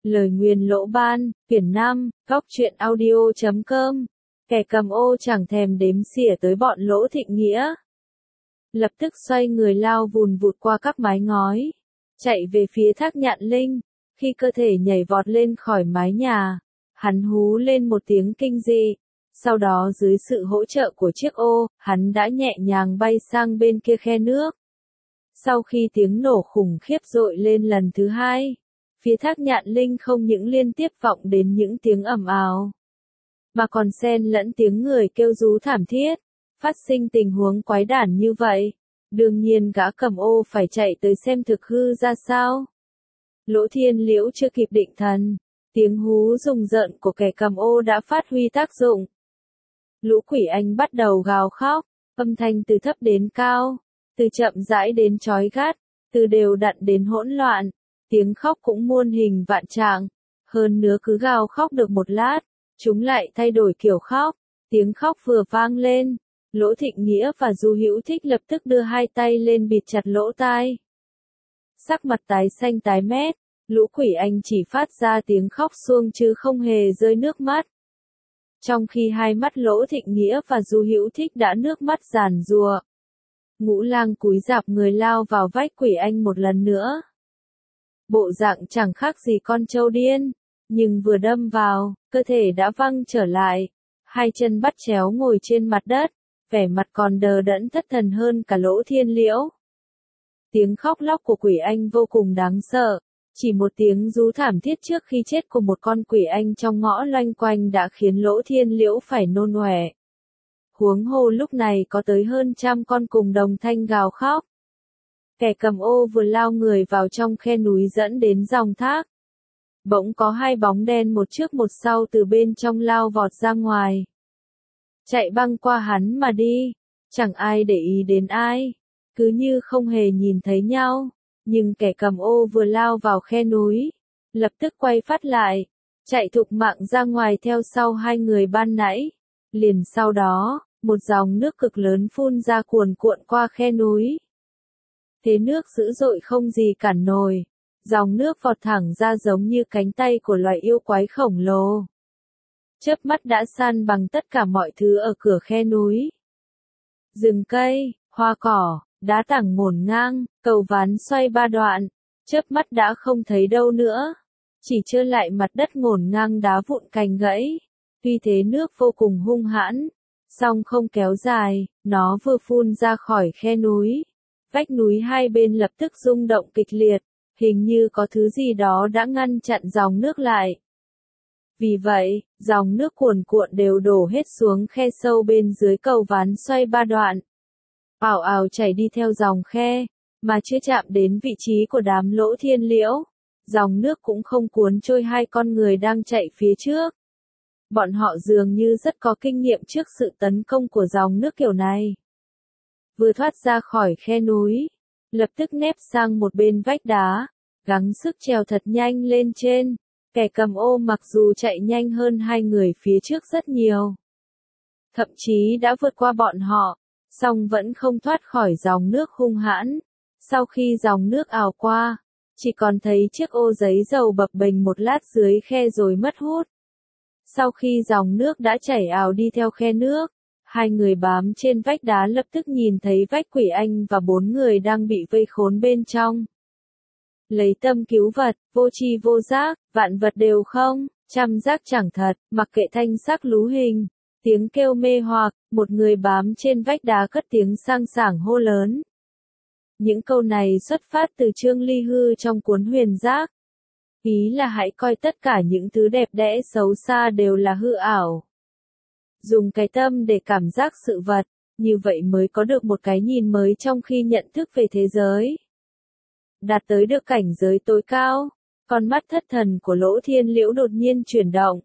Lời nguyền lỗ ban, quyển 5, góc truyện audio.com. Kẻ cầm ô chẳng thèm đếm xỉa tới bọn Lỗ Thịnh Nghĩa. Lập tức xoay người lao vùn vụt qua các mái ngói, chạy về phía Thác Nhạn Linh. Khi cơ thể nhảy vọt lên khỏi mái nhà, hắn hú lên một tiếng kinh dị. Sau đó dưới sự hỗ trợ của chiếc ô, hắn đã nhẹ nhàng bay sang bên kia khe nước. Sau khi tiếng nổ khủng khiếp dội lên lần thứ hai, phía Thác Nhạn Linh không những liên tiếp vọng đến những tiếng ầm ào, mà còn xen lẫn tiếng người kêu rú thảm thiết. Phát sinh tình huống quái đản như vậy, đương nhiên gã cầm ô phải chạy tới xem thực hư ra sao. Lỗ Thiên Liễu chưa kịp định thần, tiếng hú rùng rợn của kẻ cầm ô đã phát huy tác dụng. Lũ quỷ anh bắt đầu gào khóc, âm thanh từ thấp đến cao, từ chậm rãi đến chói gắt, từ đều đặn đến hỗn loạn. Tiếng khóc cũng muôn hình vạn trạng, hơn nữa cứ gào khóc được một lát, chúng lại thay đổi kiểu khóc. Tiếng khóc vừa vang lên, Lỗ Thịnh Nghĩa và Du Hữu Thích lập tức đưa hai tay lên bịt chặt lỗ tai. Sắc mặt tái xanh tái mét, lũ quỷ anh chỉ phát ra tiếng khóc suông chứ không hề rơi nước mắt. Trong khi hai mắt Lỗ Thịnh Nghĩa và Du Hữu Thích đã nước mắt giàn giụa. Ngũ Lang cúi rạp người lao vào vách quỷ anh một lần nữa. Bộ dạng chẳng khác gì con trâu điên, nhưng vừa đâm vào, cơ thể đã văng trở lại, hai chân bắt chéo ngồi trên mặt đất, vẻ mặt còn đờ đẫn thất thần hơn cả Lỗ Thiên Liễu. Tiếng khóc lóc của quỷ anh vô cùng đáng sợ, chỉ một tiếng rú thảm thiết trước khi chết của một con quỷ anh trong ngõ loanh quanh đã khiến Lỗ Thiên Liễu phải nôn ọe. Huống hồ lúc này có tới hơn 100 con cùng đồng thanh gào khóc. Kẻ cầm ô vừa lao người vào trong khe núi dẫn đến dòng thác. Bỗng có hai bóng đen một trước một sau từ bên trong lao vọt ra ngoài. Chạy băng qua hắn mà đi, chẳng ai để ý đến ai, cứ như không hề nhìn thấy nhau. Nhưng kẻ cầm ô vừa lao vào khe núi, lập tức quay phát lại, chạy thục mạng ra ngoài theo sau hai người ban nãy. Liền sau đó, một dòng nước cực lớn phun ra cuồn cuộn qua khe núi. Thế nước dữ dội không gì cản nổi, dòng nước vọt thẳng ra giống như cánh tay của loài yêu quái khổng lồ. Chớp mắt đã san bằng tất cả mọi thứ ở cửa khe núi. Rừng cây, hoa cỏ, đá tảng ngổn ngang, cầu ván xoay ba đoạn, chớp mắt đã không thấy đâu nữa. Chỉ trơ lại mặt đất ngổn ngang đá vụn cành gãy. Tuy thế nước vô cùng hung hãn, song không kéo dài, nó vừa phun ra khỏi khe núi. Vách núi hai bên lập tức rung động kịch liệt, hình như có thứ gì đó đã ngăn chặn dòng nước lại. Vì vậy, dòng nước cuồn cuộn đều đổ hết xuống khe sâu bên dưới cầu ván xoay ba đoạn. Ào ào chảy đi theo dòng khe, mà chưa chạm đến vị trí của đám Lỗ Thiên Liễu. Dòng nước cũng không cuốn trôi hai con người đang chạy phía trước. Bọn họ dường như rất có kinh nghiệm trước sự tấn công của dòng nước kiểu này. Vừa thoát ra khỏi khe núi, lập tức nép sang một bên vách đá, gắng sức trèo thật nhanh lên trên. Kẻ cầm ô mặc dù chạy nhanh hơn hai người phía trước rất nhiều, thậm chí đã vượt qua bọn họ, song vẫn không thoát khỏi dòng nước hung hãn. Sau khi dòng nước ào qua, chỉ còn thấy chiếc ô giấy dầu bập bềnh một lát dưới khe rồi mất hút. Sau khi dòng nước đã chảy ào đi theo khe nước, hai người bám trên vách đá lập tức nhìn thấy vách quỷ anh và 4 người đang bị vây khốn bên trong. Lấy tâm cứu vật, vô tri vô giác, vạn vật đều không, trăm giác chẳng thật, mặc kệ thanh sắc lú hình, tiếng kêu mê hoặc, một người bám trên vách đá cất tiếng sang sảng hô lớn. Những câu này xuất phát từ Trương Ly Hư trong cuốn Huyền Giác. Ý là hãy coi tất cả những thứ đẹp đẽ xấu xa đều là hư ảo. Dùng cái tâm để cảm giác sự vật, như vậy mới có được một cái nhìn mới trong khi nhận thức về thế giới. Đạt tới được cảnh giới tối cao, con mắt thất thần của Lỗ Thiên Liễu đột nhiên chuyển động.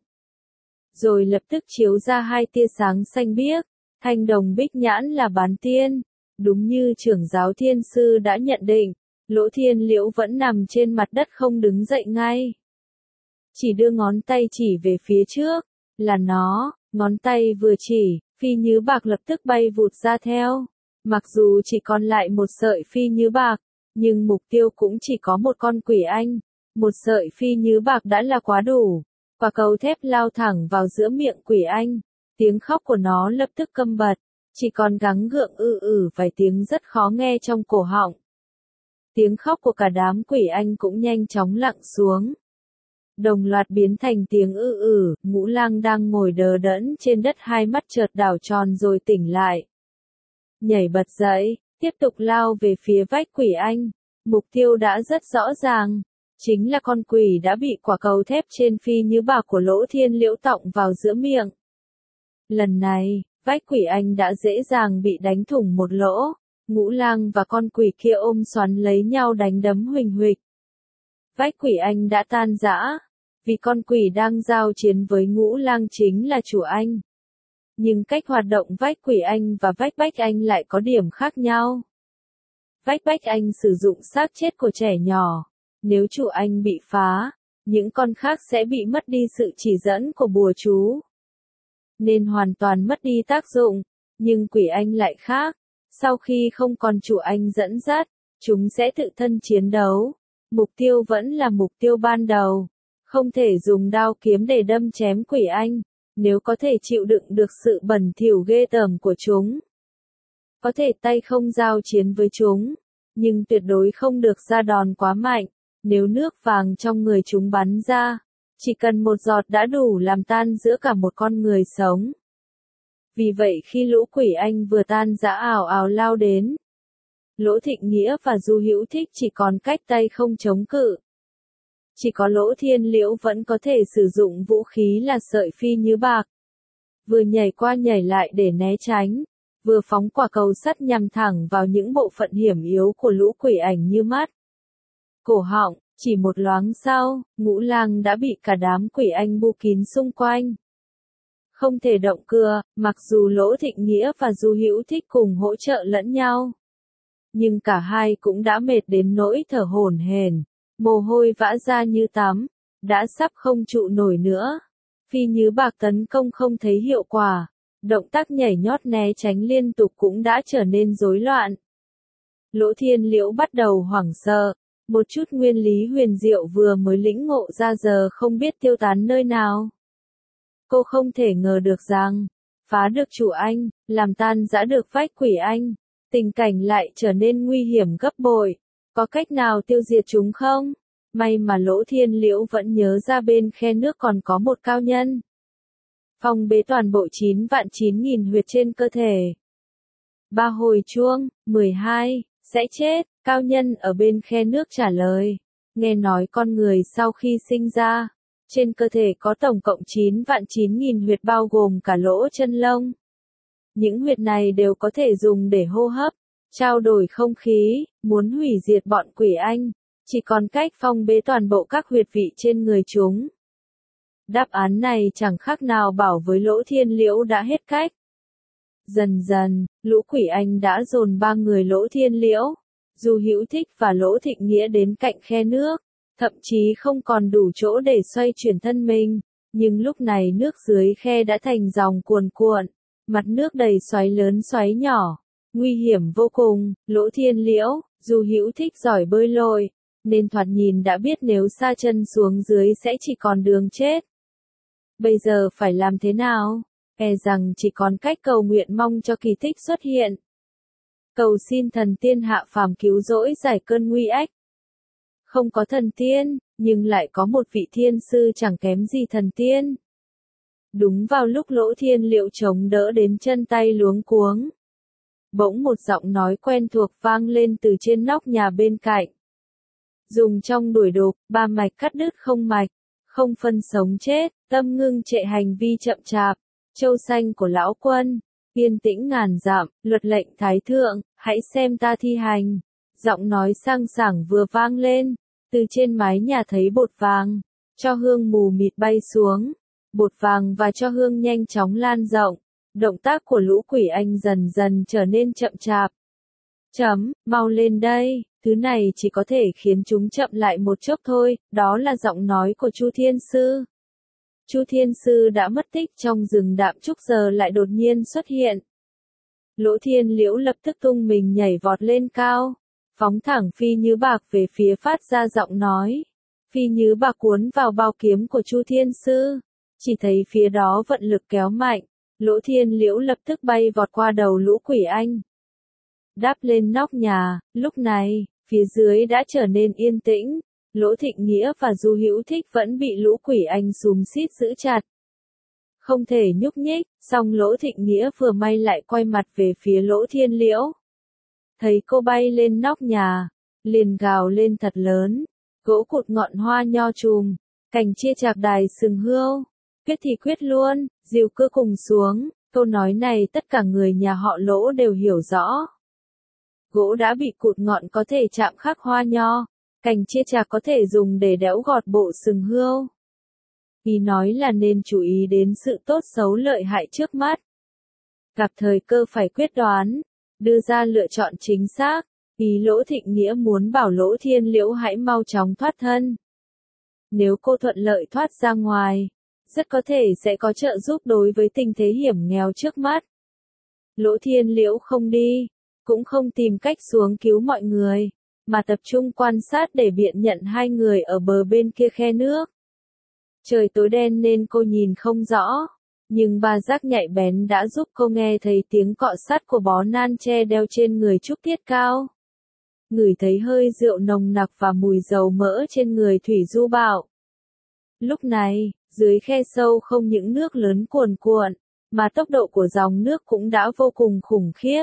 Rồi lập tức chiếu ra hai tia sáng xanh biếc, thanh đồng bích nhãn là bán tiên. Đúng như trưởng giáo thiên sư đã nhận định, Lỗ Thiên Liễu vẫn nằm trên mặt đất không đứng dậy ngay. Chỉ đưa ngón tay chỉ về phía trước, là nó, ngón tay vừa chỉ, phi nhứ bạc lập tức bay vụt ra theo. Mặc dù chỉ còn lại một sợi phi nhứ bạc, nhưng mục tiêu cũng chỉ có một con quỷ anh. Một sợi phi như bạc đã là quá đủ. Quả cầu thép lao thẳng vào giữa miệng quỷ anh. Tiếng khóc của nó lập tức câm bặt. Chỉ còn gắng gượng vài tiếng rất khó nghe trong cổ họng. Tiếng khóc của cả đám quỷ anh cũng nhanh chóng lặng xuống. Đồng loạt biến thành tiếng Ngũ Lang đang ngồi đờ đẫn trên đất, hai mắt chợt đảo tròn rồi tỉnh lại. Nhảy bật dậy, tiếp tục lao về phía vách quỷ anh. Mục tiêu đã rất rõ ràng. Chính là con quỷ đã bị quả cầu thép trên phi như bạc của Lỗ Thiên Liễu tọng vào giữa miệng. Lần này, vách quỷ anh đã dễ dàng bị đánh thủng một lỗ. Ngũ Lang và con quỷ kia ôm xoắn lấy nhau đánh đấm huỳnh huỵch. Vách quỷ anh đã tan rã. Vì con quỷ đang giao chiến với Ngũ Lang chính là chủ anh. Nhưng cách hoạt động vách quỷ anh và vách bách anh lại có điểm khác nhau. Vách bách anh sử dụng xác chết của trẻ nhỏ. Nếu chủ anh bị phá, những con khác sẽ bị mất đi sự chỉ dẫn của bùa chú, nên hoàn toàn mất đi tác dụng. Nhưng quỷ anh lại khác. Sau khi không còn chủ anh dẫn dắt, chúng sẽ tự thân chiến đấu. Mục tiêu vẫn là mục tiêu ban đầu. Không thể dùng đao kiếm để đâm chém quỷ anh. Nếu có thể chịu đựng được sự bẩn thỉu ghê tởm của chúng, có thể tay không giao chiến với chúng, nhưng tuyệt đối không được ra đòn quá mạnh. Nếu nước vàng trong người chúng bắn ra, chỉ cần một giọt đã đủ làm tan giữa cả một con người sống. Vì vậy khi lũ quỷ anh vừa tan rã ào ào lao đến, Lỗ Thịnh Nghĩa và Du Hữu Thích chỉ còn cách tay không chống cự. Chỉ có Lỗ Thiên Liễu vẫn có thể sử dụng vũ khí là sợi phi như bạc. Vừa nhảy qua nhảy lại để né tránh, vừa phóng quả cầu sắt nhằm thẳng vào những bộ phận hiểm yếu của lũ quỷ ảnh như mắt, cổ họng. Chỉ một loáng sau, Ngũ Lang đã bị cả đám quỷ anh bu kín xung quanh. Không thể động cựa, mặc dù Lỗ Thịnh Nghĩa và Du Hữu Thích cùng hỗ trợ lẫn nhau. Nhưng cả hai cũng đã mệt đến nỗi thở hổn hển, mồ hôi vã ra như tắm, đã sắp không trụ nổi nữa. Phi như bạc tấn công không thấy hiệu quả, động tác nhảy nhót né tránh liên tục cũng đã trở nên rối loạn. Lỗ Thiên Liễu bắt đầu hoảng sợ. Một chút nguyên lý huyền diệu vừa mới lĩnh ngộ ra giờ không biết tiêu tán nơi nào. Cô không thể ngờ được rằng, phá được chủ anh, làm tan rã được vách quỷ anh, tình cảnh lại trở nên nguy hiểm gấp bội. Có cách nào tiêu diệt chúng không? May mà Lỗ Thiên Liễu vẫn nhớ ra bên khe nước còn có một cao nhân. Phong bế toàn bộ 9.000 huyệt trên cơ thể. 3 hồi chuông, 12, sẽ chết. Cao nhân ở bên khe nước trả lời. Nghe nói con người sau khi sinh ra, trên cơ thể có tổng cộng 9.000 huyệt bao gồm cả lỗ chân lông. Những huyệt này đều có thể dùng để hô hấp, trao đổi không khí, muốn hủy diệt bọn quỷ anh, chỉ còn cách phong bế toàn bộ các huyệt vị trên người chúng. Đáp án này chẳng khác nào bảo với Lỗ Thiên Liễu đã hết cách. Dần dần, lũ quỷ anh đã dồn 3 người Lỗ Thiên Liễu, Du Hữu Thích và Lỗ Thịnh Nghĩa đến cạnh khe nước, thậm chí không còn đủ chỗ để xoay chuyển thân mình. Nhưng lúc này nước dưới khe đã thành dòng cuồn cuộn, mặt nước đầy xoáy lớn xoáy nhỏ, nguy hiểm vô cùng. Lỗ Thiên Liễu, Du Hữu Thích giỏi bơi lội, nên thoạt nhìn đã biết nếu sa chân xuống dưới sẽ chỉ còn đường chết. Bây giờ phải làm thế nào? E rằng chỉ còn cách cầu nguyện mong cho kỳ tích xuất hiện. Cầu xin thần tiên hạ phàm cứu rỗi giải cơn nguy ách. Không có thần tiên, nhưng lại có một vị thiên sư chẳng kém gì thần tiên. Đúng vào lúc Lỗ Thiên Liễu chống đỡ đến chân tay luống cuống, bỗng một giọng nói quen thuộc vang lên từ trên nóc nhà bên cạnh. Dùng trong đuổi đục, 3 mạch cắt đứt không mạch, không phân sống chết, tâm ngưng trệ hành vi chậm chạp, châu xanh của lão quân, yên tĩnh ngàn dặm, luật lệnh thái thượng, hãy xem ta thi hành. Giọng nói sang sảng vừa vang lên, từ trên mái nhà thấy bột vàng, cho hương mù mịt bay xuống, bột vàng và cho hương nhanh chóng lan rộng, động tác của lũ quỷ anh dần dần trở nên chậm chạp. Mau lên đây, thứ này chỉ có thể khiến chúng chậm lại một chốc thôi, đó là giọng nói của Chu Thiên Sư. Chu Thiên Sư đã mất tích trong rừng Đạm Trúc giờ lại đột nhiên xuất hiện. Lỗ Thiên Liễu lập tức tung mình nhảy vọt lên cao, phóng thẳng phi như bạc về phía phát ra giọng nói. phi như bạc cuốn vào bao kiếm của Chu Thiên Sư. Chỉ thấy phía đó vận lực kéo mạnh, Lỗ Thiên Liễu lập tức bay vọt qua đầu lũ quỷ anh. Đáp lên nóc nhà, lúc này, phía dưới đã trở nên yên tĩnh, Lỗ Thịnh Nghĩa và Du Hữu Thích vẫn bị lũ quỷ anh xúm xít giữ chặt. Không thể nhúc nhích, song Lỗ Thịnh Nghĩa vừa may lại quay mặt về phía Lỗ Thiên Liễu. Thấy cô bay lên nóc nhà, liền gào lên thật lớn, gỗ cụt ngọn hoa nho chùm, cành chia chạc đài sừng hươu, quyết thì quyết luôn, dìu cứ cùng xuống, câu nói này tất cả người nhà họ Lỗ đều hiểu rõ. Gỗ đã bị cụt ngọn có thể chạm khắc hoa nho, cành chia chạc có thể dùng để đẽo gọt bộ sừng hươu. Ý nói là nên chú ý đến sự tốt xấu lợi hại trước mắt. Gặp thời cơ phải quyết đoán, đưa ra lựa chọn chính xác. Ý Lỗ Thịnh Nghĩa muốn bảo Lỗ Thiên Liễu hãy mau chóng thoát thân. Nếu cô thuận lợi thoát ra ngoài, rất có thể sẽ có trợ giúp đối với tình thế hiểm nghèo trước mắt. Lỗ Thiên Liễu không đi, cũng không tìm cách xuống cứu mọi người, mà tập trung quan sát để biện nhận hai người ở bờ bên kia khe nước. Trời tối đen nên cô nhìn không rõ, nhưng ba giác nhạy bén đã giúp cô nghe thấy tiếng cọ sát của bó nan tre đeo trên người Trúc Tiết Cao. Ngửi thấy hơi rượu nồng nặc và mùi dầu mỡ trên người Thủy Du Bảo. Lúc này, dưới khe sâu không những nước lớn cuồn cuộn, mà tốc độ của dòng nước cũng đã vô cùng khủng khiếp.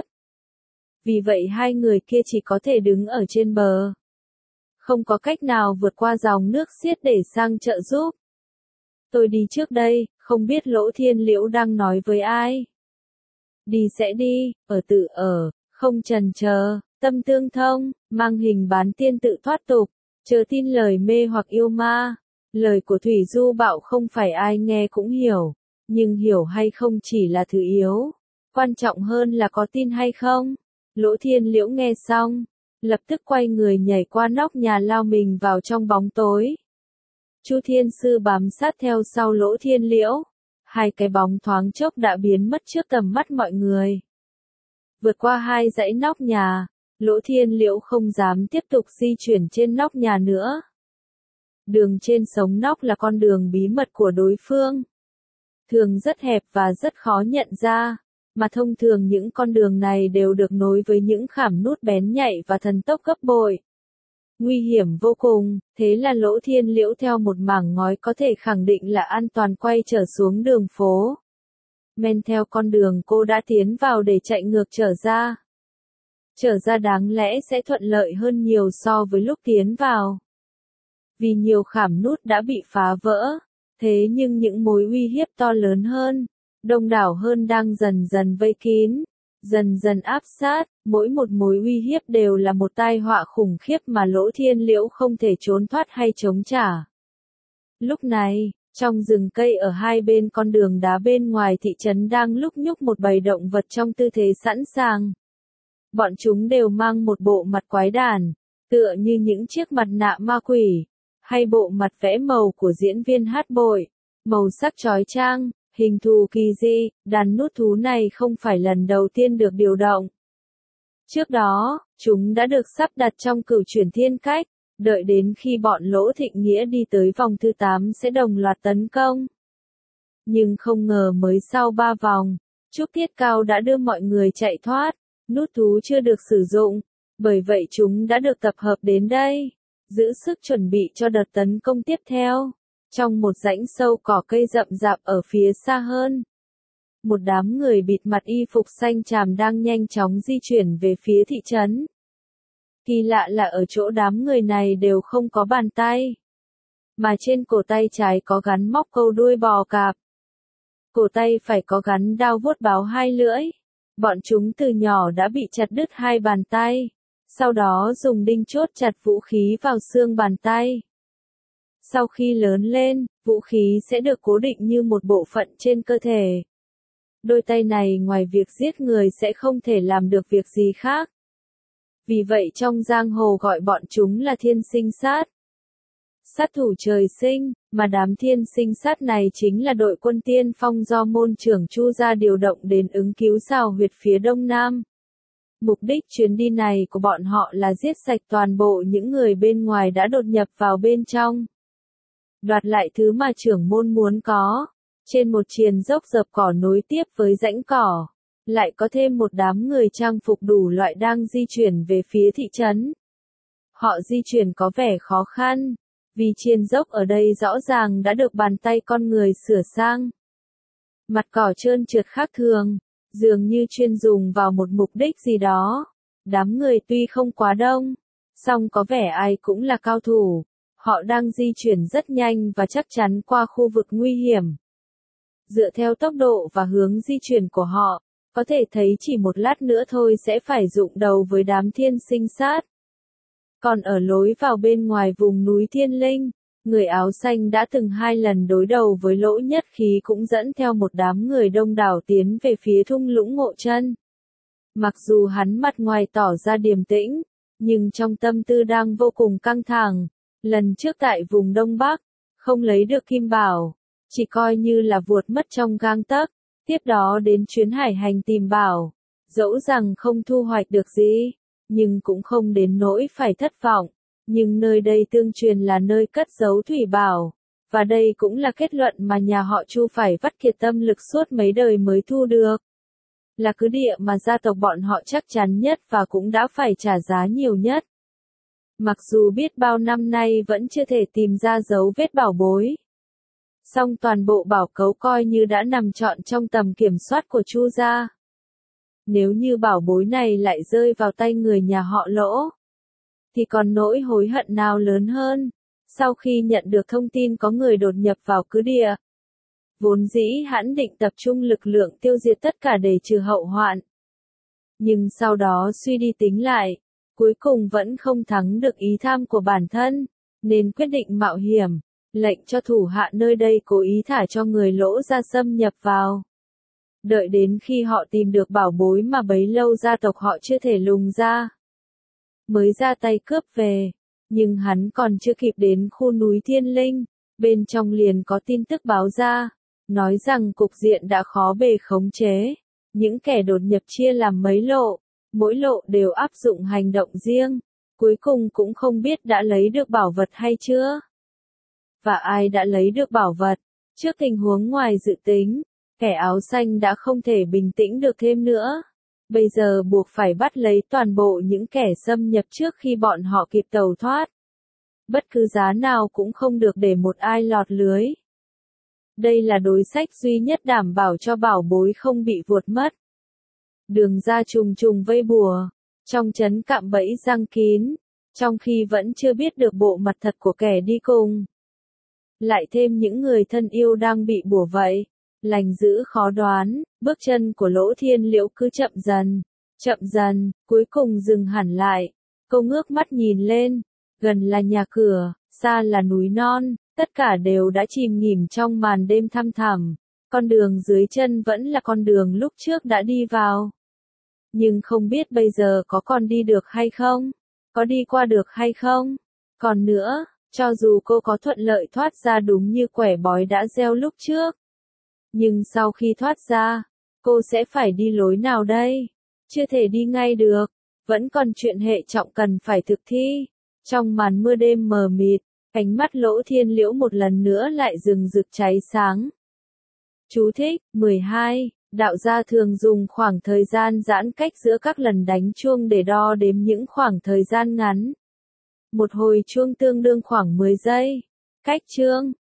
Vì vậy hai người kia chỉ có thể đứng ở trên bờ. Không có cách nào vượt qua dòng nước xiết để sang trợ giúp. Tôi đi trước đây, không biết Lỗ Thiên Liễu đang nói với ai. Đi sẽ đi, ở tự ở, không chần chờ, tâm tương thông, mang hình bán tiên tự thoát tục, chớ tin lời mê hoặc yêu ma. Lời của Thủy Du Bảo không phải ai nghe cũng hiểu, nhưng hiểu hay không chỉ là thứ yếu. Quan trọng hơn là có tin hay không. Lỗ Thiên Liễu nghe xong, lập tức quay người nhảy qua nóc nhà lao mình vào trong bóng tối. Chu Thiên Sư bám sát theo sau Lỗ Thiên Liễu, hai cái bóng thoáng chốc đã biến mất trước tầm mắt mọi người. Vượt qua hai dãy nóc nhà, Lỗ Thiên Liễu không dám tiếp tục di chuyển trên nóc nhà nữa. Đường trên sống nóc là con đường bí mật của đối phương. Thường rất hẹp và rất khó nhận ra, mà thông thường những con đường này đều được nối với những khảm nút bén nhạy và thần tốc gấp bội. Nguy hiểm vô cùng, thế là Lỗ Thiên Liễu theo một mảng ngói có thể khẳng định là an toàn quay trở xuống đường phố. Men theo con đường cô đã tiến vào để chạy ngược trở ra. Trở ra đáng lẽ sẽ thuận lợi hơn nhiều so với lúc tiến vào. Vì nhiều khảm nút đã bị phá vỡ, thế nhưng những mối uy hiếp to lớn hơn, đông đảo hơn đang dần dần vây kín, dần dần áp sát, mỗi một mối uy hiếp đều là một tai họa khủng khiếp mà Lỗ Thiên Liễu không thể trốn thoát hay chống trả. Lúc này, trong rừng cây ở hai bên con đường đá bên ngoài thị trấn đang lúc nhúc một bầy động vật trong tư thế sẵn sàng. Bọn chúng đều mang một bộ mặt quái đản, tựa như những chiếc mặt nạ ma quỷ, hay bộ mặt vẽ màu của diễn viên hát bội, màu sắc chói chang, hình thù kỳ dị. Đàn nút thú này không phải lần đầu tiên được điều động. Trước đó, chúng đã được sắp đặt trong Cửu Chuyển Thiên Cách, đợi đến khi bọn Lỗ Thịnh Nghĩa đi tới vòng thứ 8 sẽ đồng loạt tấn công. Nhưng không ngờ mới sau 3 vòng, Trúc Tiết Cao đã đưa mọi người chạy thoát, nút thú chưa được sử dụng, bởi vậy chúng đã được tập hợp đến đây, giữ sức chuẩn bị cho đợt tấn công tiếp theo. Trong một rãnh sâu cỏ cây rậm rạp ở phía xa hơn, một đám người bịt mặt y phục xanh tràm đang nhanh chóng di chuyển về phía thị trấn. Kỳ lạ là ở chỗ đám người này đều không có bàn tay, mà trên cổ tay trái có gắn móc câu đuôi bò cạp. Cổ tay phải có gắn đao vuốt báo hai lưỡi. Bọn chúng từ nhỏ đã bị chặt đứt hai bàn tay, sau đó dùng đinh chốt chặt vũ khí vào xương bàn tay. Sau khi lớn lên, vũ khí sẽ được cố định như một bộ phận trên cơ thể. Đôi tay này ngoài việc giết người sẽ không thể làm được việc gì khác. Vì vậy trong giang hồ gọi bọn chúng là thiên sinh sát. Sát thủ trời sinh, mà đám thiên sinh sát này chính là đội quân tiên phong do môn trưởng Chu gia điều động đến ứng cứu Xào Huyệt phía đông nam. Mục đích chuyến đi này của bọn họ là giết sạch toàn bộ những người bên ngoài đã đột nhập vào bên trong. đoạt lại thứ mà trưởng môn muốn có. Trên một triền dốc dợp cỏ nối tiếp với rãnh cỏ, lại có thêm một đám người trang phục đủ loại đang di chuyển về phía thị trấn. Họ di chuyển có vẻ khó khăn, vì triền dốc ở đây rõ ràng đã được bàn tay con người sửa sang. Mặt cỏ trơn trượt khác thường, dường như chuyên dùng vào một mục đích gì đó. Đám người tuy không quá đông, song có vẻ ai cũng là cao thủ. Họ đang di chuyển rất nhanh và chắc chắn qua khu vực nguy hiểm. Dựa theo tốc độ và hướng di chuyển của họ, có thể thấy chỉ một lát nữa thôi sẽ phải đụng đầu với đám thiên sinh sát. Còn ở lối vào bên ngoài vùng núi Thiên Linh, người áo xanh đã từng 2 lần đối đầu với Lỗ Nhất Khí cũng dẫn theo một đám người đông đảo tiến về phía thung lũng Ngộ Chân. Mặc dù hắn mặt ngoài tỏ ra điềm tĩnh, nhưng trong tâm tư đang vô cùng căng thẳng. Lần trước tại vùng Đông Bắc, không lấy được kim bảo, chỉ coi như là vuột mất trong gang tấc. Tiếp đó đến chuyến hải hành tìm bảo, dẫu rằng không thu hoạch được gì, nhưng cũng không đến nỗi phải thất vọng. Nhưng nơi đây tương truyền là nơi cất giấu thủy bảo, và đây cũng là kết luận mà nhà họ Chu phải vắt kiệt tâm lực suốt mấy đời mới thu được. Là cứ địa mà gia tộc bọn họ chắc chắn nhất và cũng đã phải trả giá nhiều nhất. Mặc dù biết bao năm nay vẫn chưa thể tìm ra dấu vết bảo bối, song toàn bộ bảo khấu coi như đã nằm trọn trong tầm kiểm soát của Chu gia. Nếu như bảo bối này lại rơi vào tay người nhà họ Lỗ, thì còn nỗi hối hận nào lớn hơn. Sau khi nhận được thông tin có người đột nhập vào cứ địa, vốn dĩ hắn định tập trung lực lượng tiêu diệt tất cả để trừ hậu hoạn. Nhưng sau đó suy đi tính lại, cuối cùng vẫn không thắng được ý tham của bản thân, nên quyết định mạo hiểm, lệnh cho thủ hạ nơi đây cố ý thả cho người Lỗ ra xâm nhập vào. Đợi đến khi họ tìm được bảo bối mà bấy lâu gia tộc họ chưa thể lùng ra, mới ra tay cướp về. Nhưng hắn còn chưa kịp đến khu núi Thiên Linh, bên trong liền có tin tức báo ra, nói rằng cục diện đã khó bề khống chế. Những kẻ đột nhập chia làm mấy lộ, mỗi lộ đều áp dụng hành động riêng, cuối cùng cũng không biết đã lấy được bảo vật hay chưa. Và ai đã lấy được bảo vật? Trước tình huống ngoài dự tính, kẻ áo xanh đã không thể bình tĩnh được thêm nữa. Bây giờ buộc phải bắt lấy toàn bộ những kẻ xâm nhập trước khi bọn họ kịp tẩu thoát. Bất cứ giá nào cũng không được để một ai lọt lưới. Đây là đối sách duy nhất đảm bảo cho bảo bối không bị vuột mất. Đường ra trùng trùng vây bùa, trong trấn cạm bẫy răng kín, trong khi vẫn chưa biết được bộ mặt thật của kẻ đi cùng. Lại thêm những người thân yêu đang bị bùa vậy, lành dữ khó đoán, bước chân của Lỗ Thiên Liễu cứ chậm dần, cuối cùng dừng hẳn lại. Cô ngước mắt nhìn lên, gần là nhà cửa, xa là núi non, tất cả đều đã chìm nghỉm trong màn đêm thăm thẳm. Con đường dưới chân vẫn là con đường lúc trước đã đi vào. Nhưng không biết bây giờ có còn đi được hay không? Có đi qua được hay không? Còn nữa, cho dù cô có thuận lợi thoát ra đúng như quẻ bói đã gieo lúc trước, nhưng sau khi thoát ra, cô sẽ phải đi lối nào đây? Chưa thể đi ngay được, vẫn còn chuyện hệ trọng cần phải thực thi. Trong màn mưa đêm mờ mịt, ánh mắt Lỗ Thiên Liễu một lần nữa lại rừng rực cháy sáng. Chú thích, 12. Đạo gia thường dùng khoảng thời gian giãn cách giữa các lần đánh chuông để đo đếm những khoảng thời gian ngắn. Một hồi chuông tương đương khoảng 10 giây. Cách chương